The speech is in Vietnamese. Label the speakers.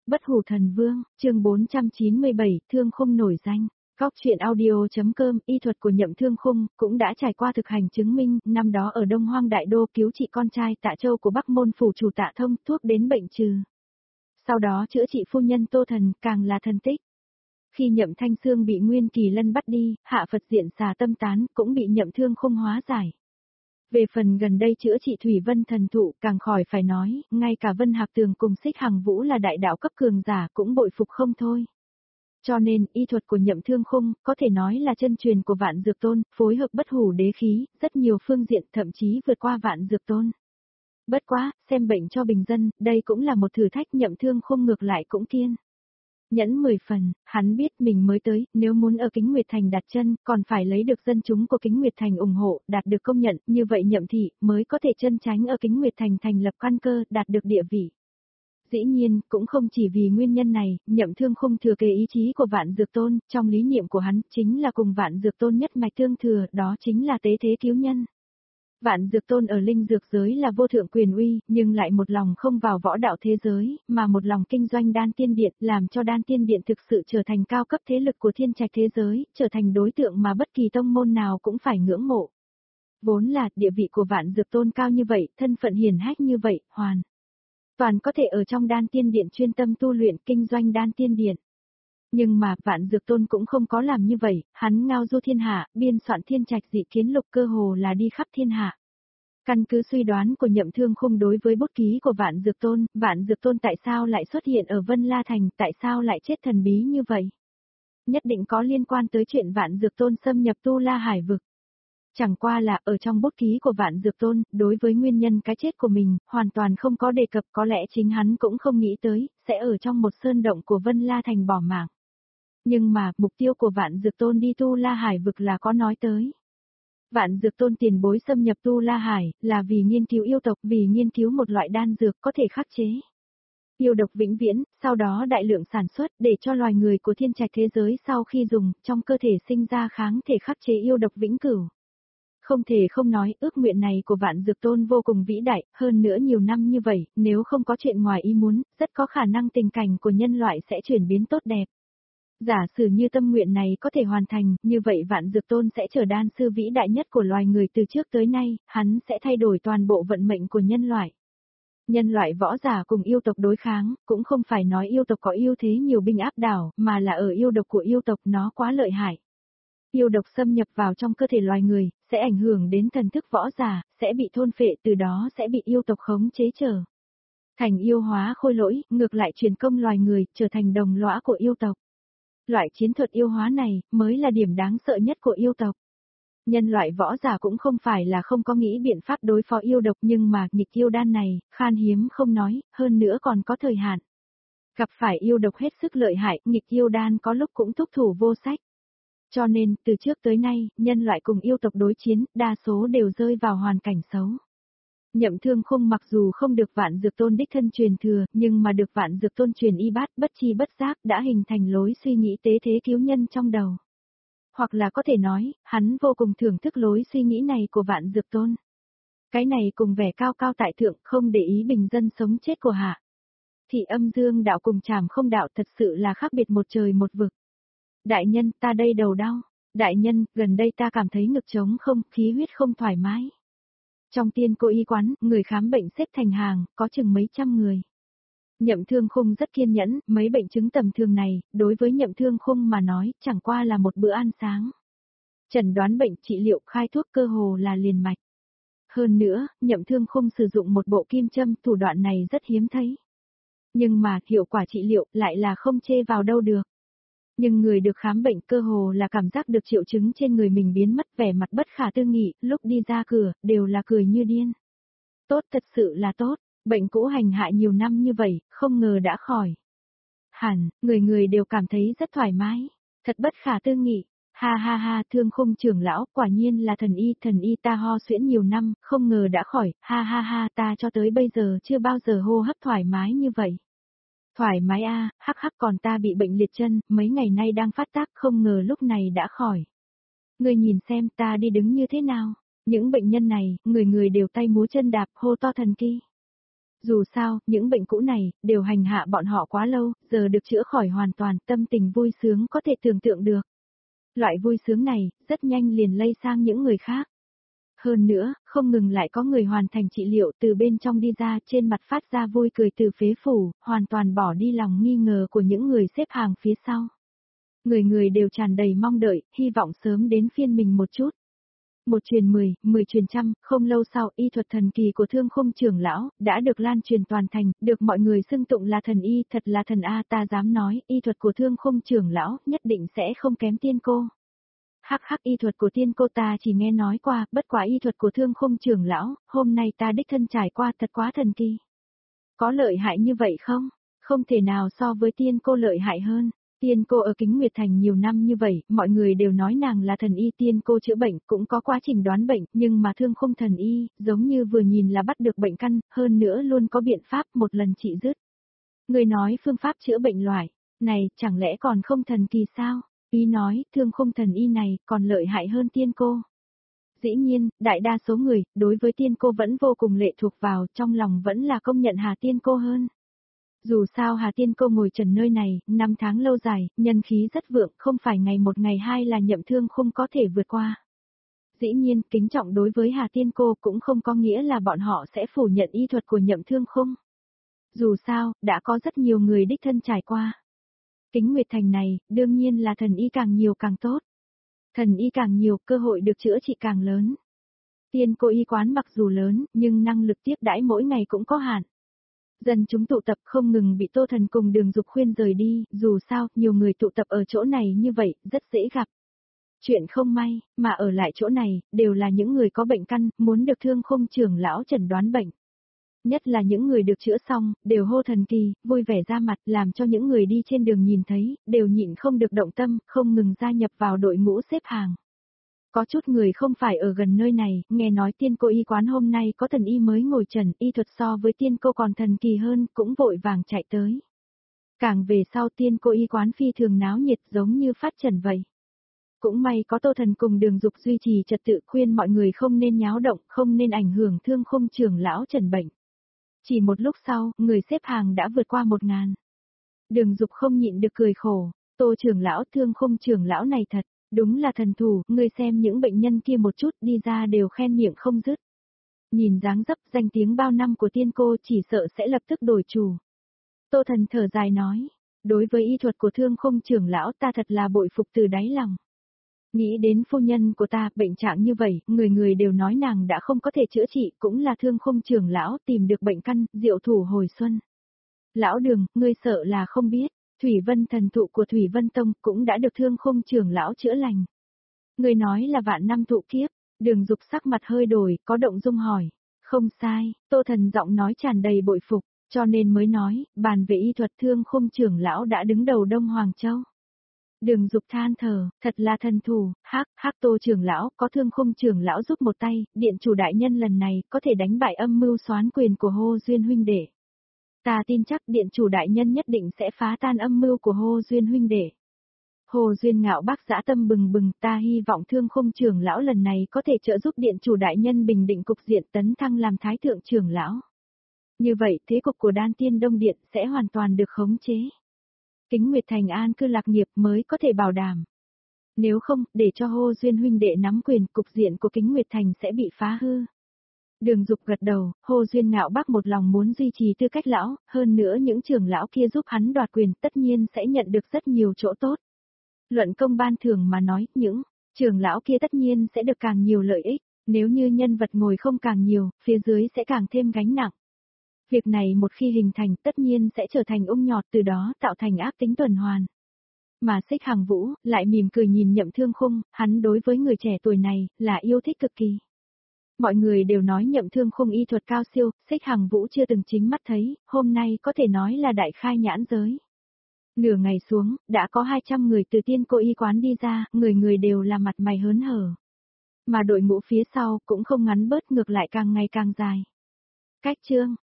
Speaker 1: Bất hủ thần vương, chương 497, thương khung nổi danh. Góc truyện audio.com, y thuật của Nhậm Thương Khung cũng đã trải qua thực hành chứng minh, năm đó ở Đông Hoang Đại Đô cứu trị con trai Tạ Châu của Bắc Môn phủ chủ Tạ Thông, thuốc đến bệnh trừ. Sau đó chữa trị phu nhân Tô Thần, càng là thần tích. Khi Nhậm Thanh Xương bị Nguyên Kỳ Lân bắt đi, hạ Phật diện xà tâm tán, cũng bị Nhậm Thương Khung hóa giải. Về phần gần đây chữa trị Thủy Vân thần thụ, càng khỏi phải nói, ngay cả Vân Hạc Tường cùng Xích Hằng Vũ là đại đạo cấp cường giả cũng bội phục không thôi. Cho nên, y thuật của Nhậm Thương Khung, có thể nói là chân truyền của Vạn Dược Tôn, phối hợp bất hủ đế khí, rất nhiều phương diện thậm chí vượt qua Vạn Dược Tôn. Bất quá, xem bệnh cho bình dân, đây cũng là một thử thách. Nhậm Thương Khung ngược lại cũng kiên nhẫn 10 phần, hắn biết mình mới tới, nếu muốn ở Kính Nguyệt Thành đặt chân, còn phải lấy được dân chúng của Kính Nguyệt Thành ủng hộ, đạt được công nhận, như vậy Nhậm thị mới có thể chân tránh ở Kính Nguyệt Thành thành lập căn cơ, đạt được địa vị. Dĩ nhiên, cũng không chỉ vì nguyên nhân này, Nhậm Thương Khung thừa kế ý chí của Vạn Dược Tôn, trong lý niệm của hắn, chính là cùng Vạn Dược Tôn nhất mạch tương thừa, đó chính là tế thế cứu nhân. Vạn Dược Tôn ở linh dược giới là vô thượng quyền uy, nhưng lại một lòng không vào võ đạo thế giới, mà một lòng kinh doanh Đan Tiên Điện, làm cho Đan Tiên Điện thực sự trở thành cao cấp thế lực của thiên trạch thế giới, trở thành đối tượng mà bất kỳ tông môn nào cũng phải ngưỡng mộ. Vốn là địa vị của Vạn Dược Tôn cao như vậy, thân phận hiển hách như vậy, hoàn toàn có thể ở trong Đan Tiên Điện chuyên tâm tu luyện kinh doanh Đan Tiên Điện. Nhưng mà, Vạn Dược Tôn cũng không có làm như vậy, hắn ngao du thiên hạ, biên soạn thiên trạch dị kiến lục cơ hồ là đi khắp thiên hạ. Căn cứ suy đoán của Nhậm Thương Khung đối với bút ký của Vạn Dược Tôn tại sao lại xuất hiện ở Vân La Thành, tại sao lại chết thần bí như vậy? Nhất định có liên quan tới chuyện Vạn Dược Tôn xâm nhập Tu La Hải vực. Chẳng qua là ở trong bút ký của Vạn Dược Tôn, đối với nguyên nhân cái chết của mình, hoàn toàn không có đề cập, có lẽ chính hắn cũng không nghĩ tới, sẽ ở trong một sơn động của Vân La Thành bỏ mạng. Nhưng mà, mục tiêu của Vạn Dược Tôn đi Tu La Hải vực là có nói tới. Vạn Dược Tôn tiền bối xâm nhập Tu La Hải, là vì nghiên cứu yêu tộc, vì nghiên cứu một loại đan dược có thể khắc chế yêu độc vĩnh viễn, sau đó đại lượng sản xuất để cho loài người của thiên trạch thế giới sau khi dùng, trong cơ thể sinh ra kháng thể khắc chế yêu độc vĩnh cửu. Không thể không nói, ước nguyện này của Vạn Dược Tôn vô cùng vĩ đại, hơn nữa nhiều năm như vậy, nếu không có chuyện ngoài ý muốn, rất có khả năng tình cảnh của nhân loại sẽ chuyển biến tốt đẹp. Giả sử như tâm nguyện này có thể hoàn thành, như vậy Vạn Dược Tôn sẽ trở đan sư vĩ đại nhất của loài người từ trước tới nay, hắn sẽ thay đổi toàn bộ vận mệnh của nhân loại. Nhân loại võ giả cùng yêu tộc đối kháng, cũng không phải nói yêu tộc có ưu thế nhiều binh áp đảo, mà là ở yêu độc của yêu tộc nó quá lợi hại. Yêu độc xâm nhập vào trong cơ thể loài người, sẽ ảnh hưởng đến thần thức võ giả, sẽ bị thôn phệ, từ đó sẽ bị yêu tộc khống chế trở thành yêu hóa khôi lỗi, ngược lại truyền công loài người, trở thành đồng lõa của yêu tộc. Loại chiến thuật yêu hóa này, mới là điểm đáng sợ nhất của yêu tộc. Nhân loại võ giả cũng không phải là không có nghĩ biện pháp đối phó yêu độc, nhưng mà, nghịch yêu đan này, khan hiếm không nói, hơn nữa còn có thời hạn. Gặp phải yêu độc hết sức lợi hại, nghịch yêu đan có lúc cũng thúc thủ vô sách. Cho nên, từ trước tới nay, nhân loại cùng yêu tộc đối chiến, đa số đều rơi vào hoàn cảnh xấu. Nhậm Thương Khung mặc dù không được Vạn Dược Tôn đích thân truyền thừa, nhưng mà được Vạn Dược Tôn truyền y bát, bất chi bất giác đã hình thành lối suy nghĩ tế thế cứu nhân trong đầu. Hoặc là có thể nói, hắn vô cùng thưởng thức lối suy nghĩ này của Vạn Dược Tôn. Cái này cùng vẻ cao cao tại thượng, không để ý bình dân sống chết của hạ. Thì âm dương đạo cùng trảm không đạo thật sự là khác biệt một trời một vực. Đại nhân, ta đây đầu đau. Đại nhân, gần đây ta cảm thấy ngực trống không, khí huyết không thoải mái. Trong tiên cô y quán, người khám bệnh xếp thành hàng, có chừng mấy trăm người. Nhậm Thương Khung rất kiên nhẫn, mấy bệnh chứng tầm thường này, đối với Nhậm Thương Khung mà nói, chẳng qua là một bữa ăn sáng. Chẩn đoán bệnh, trị liệu, khai thuốc cơ hồ là liền mạch. Hơn nữa, Nhậm Thương Khung sử dụng một bộ kim châm, thủ đoạn này rất hiếm thấy. Nhưng mà, hiệu quả trị liệu lại là không chê vào đâu được. Nhưng người được khám bệnh cơ hồ là cảm giác được triệu chứng trên người mình biến mất, vẻ mặt bất khả tư nghị, lúc đi ra cửa, đều là cười như điên. Tốt, thật sự là tốt, bệnh cũ hành hạ nhiều năm như vậy, không ngờ đã khỏi. Hẳn, người đều cảm thấy rất thoải mái, thật bất khả tư nghị. Ha ha ha, Thương Khung trưởng lão, quả nhiên là thần y ta ho suyễn nhiều năm, không ngờ đã khỏi, ha ha ha, ta cho tới bây giờ chưa bao giờ hô hấp thoải mái như vậy. Thoải mái a, hắc hắc, còn ta bị bệnh liệt chân, mấy ngày nay đang phát tác, không ngờ lúc này đã khỏi. Ngươi nhìn xem ta đi đứng như thế nào, những bệnh nhân này, người đều tay múa chân đạp, hô to thần kỳ. Dù sao, những bệnh cũ này, đều hành hạ bọn họ quá lâu, giờ được chữa khỏi hoàn toàn, tâm tình vui sướng có thể tưởng tượng được. Loại vui sướng này, rất nhanh liền lây sang những người khác. Hơn nữa, không ngừng lại có người hoàn thành trị liệu từ bên trong đi ra trên mặt phát ra vui cười từ phế phủ, hoàn toàn bỏ đi lòng nghi ngờ của những người xếp hàng phía sau. Người người đều tràn đầy mong đợi, hy vọng sớm đến phiên mình một chút. Một truyền 10, 10 truyền trăm, không lâu sau y thuật thần kỳ của Thương Khung trưởng lão đã được lan truyền toàn thành, được mọi người xưng tụng là thần y, thật là thần a, ta dám nói, y thuật của Thương Khung trưởng lão nhất định sẽ không kém tiên cô. Hắc hắc, y thuật của tiên cô ta chỉ nghe nói qua, bất quá y thuật của Thương Khung trưởng lão, hôm nay ta đích thân trải qua thật quá thần kỳ. Có lợi hại như vậy không? Không thể nào so với tiên cô lợi hại hơn. Tiên cô ở Kính Nguyệt Thành nhiều năm như vậy, mọi người đều nói nàng là thần y, tiên cô chữa bệnh cũng có quá trình đoán bệnh, nhưng mà Thương Khung thần y, giống như vừa nhìn là bắt được bệnh căn, hơn nữa luôn có biện pháp một lần trị dứt. Người nói phương pháp chữa bệnh loại này, chẳng lẽ còn không thần kỳ sao? Y nói, Thương Khung thần y này còn lợi hại hơn tiên cô. Dĩ nhiên, đại đa số người, đối với tiên cô vẫn vô cùng lệ thuộc vào, trong lòng vẫn là công nhận Hà tiên cô hơn. Dù sao Hà tiên cô ngồi trần nơi này, 5 tháng lâu dài, nhân khí rất vượng, không phải ngày một ngày hai là Nhậm Thương Khung có thể vượt qua. Dĩ nhiên, kính trọng đối với Hà tiên cô cũng không có nghĩa là bọn họ sẽ phủ nhận y thuật của Nhậm Thương Khung. Dù sao, đã có rất nhiều người đích thân trải qua. Kính Nguyệt Thành này, đương nhiên là thần y càng nhiều càng tốt. Thần y càng nhiều, cơ hội được chữa trị càng lớn. Tiên cô y quán mặc dù lớn, nhưng năng lực tiếp đãi mỗi ngày cũng có hạn. Dân chúng tụ tập không ngừng bị Tô Thần cùng Đường Dục khuyên rời đi, dù sao, nhiều người tụ tập ở chỗ này như vậy, rất dễ gặp. Chuyện không may, mà ở lại chỗ này, đều là những người có bệnh căn, muốn được Thương Khung trưởng lão chẩn đoán bệnh. Nhất là những người được chữa xong, đều hô thần kỳ, vui vẻ ra mặt, làm cho những người đi trên đường nhìn thấy, đều nhịn không được động tâm, không ngừng gia nhập vào đội ngũ xếp hàng. Có chút người không phải ở gần nơi này, nghe nói tiên cô y quán hôm nay có thần y mới ngồi trần, y thuật so với tiên cô còn thần kỳ hơn, cũng vội vàng chạy tới. Càng về sau tiên cô y quán phi thường náo nhiệt giống như phát trần vậy. Cũng may có Tô Thần cùng Đường Dục duy trì trật tự khuyên mọi người không nên nháo động, không nên ảnh hưởng Thương Khung trưởng lão trần bệnh. Chỉ một lúc sau, người xếp hàng đã vượt qua 1000. Đường Dục không nhịn được cười khổ, Tô trưởng lão, Thương Khung trưởng lão này thật, đúng là thần thủ, người xem những bệnh nhân kia một chút đi ra đều khen miệng không dứt. Nhìn dáng dấp danh tiếng bao năm của tiên cô chỉ sợ sẽ lập tức đổi chủ. Tô Thần thở dài nói, đối với y thuật của Thương Khung trưởng lão ta thật là bội phục từ đáy lòng. Nghĩ đến phu nhân của ta, bệnh trạng như vậy, người người đều nói nàng đã không có thể chữa trị, cũng là Thương Khung trưởng lão tìm được bệnh căn, diệu thủ hồi xuân. Lão Đường, ngươi sợ là không biết, Thủy Vân thần thụ của Thủy Vân Tông cũng đã được Thương Khung trưởng lão chữa lành. Ngươi nói là vạn năm thụ kiếp, Đường Dục sắc mặt hơi đổi, có động dung hỏi. Không sai, Tô Thần giọng nói tràn đầy bội phục, cho nên mới nói, bàn về y thuật Thương Khung trưởng lão đã đứng đầu Đông Hoàng Châu. Đường Dục than thở, thật là thần thủ, hắc Tô trưởng lão, có Thương Khung trưởng lão giúp một tay, điện chủ đại nhân lần này có thể đánh bại âm mưu soán quyền của Hồ Duyên huynh đệ. Ta tin chắc điện chủ đại nhân nhất định sẽ phá tan âm mưu của Hồ Duyên huynh đệ. Hồ Duyên Ngạo Bác dã tâm bừng bừng, ta hy vọng Thương Khung trưởng lão lần này có thể trợ giúp điện chủ đại nhân bình định cục diện tấn thăng làm thái thượng trưởng lão. Như vậy, thế cục của Đan Tiên Đông Điện sẽ hoàn toàn được khống chế. Kính Nguyệt Thành an cư lạc nghiệp mới có thể bảo đảm. Nếu không, để cho Hồ Duyên huynh đệ nắm quyền, cục diện của Kính Nguyệt Thành sẽ bị phá hư. Đường Dục gật đầu, Hồ Duyên Ngạo Bác một lòng muốn duy trì tư cách lão, hơn nữa những trưởng lão kia giúp hắn đoạt quyền tất nhiên sẽ nhận được rất nhiều chỗ tốt. Luận công ban thưởng mà nói, những trưởng lão kia tất nhiên sẽ được càng nhiều lợi ích, nếu như nhân vật ngồi không càng nhiều, phía dưới sẽ càng thêm gánh nặng. Việc này một khi hình thành tất nhiên sẽ trở thành ung nhọt, từ đó tạo thành ác tính tuần hoàn. Mà Xích Hằng Vũ lại mỉm cười nhìn Nhậm Thương Khung, hắn đối với người trẻ tuổi này là yêu thích cực kỳ. Mọi người đều nói Nhậm Thương Khung y thuật cao siêu, Xích Hằng Vũ chưa từng chính mắt thấy, hôm nay có thể nói là đại khai nhãn giới. Nửa ngày xuống, đã có 200 người từ tiên cô y quán đi ra, người người đều là mặt mày hớn hở. Mà đội ngũ phía sau cũng không ngắn bớt, ngược lại càng ngày càng dài. Cách chương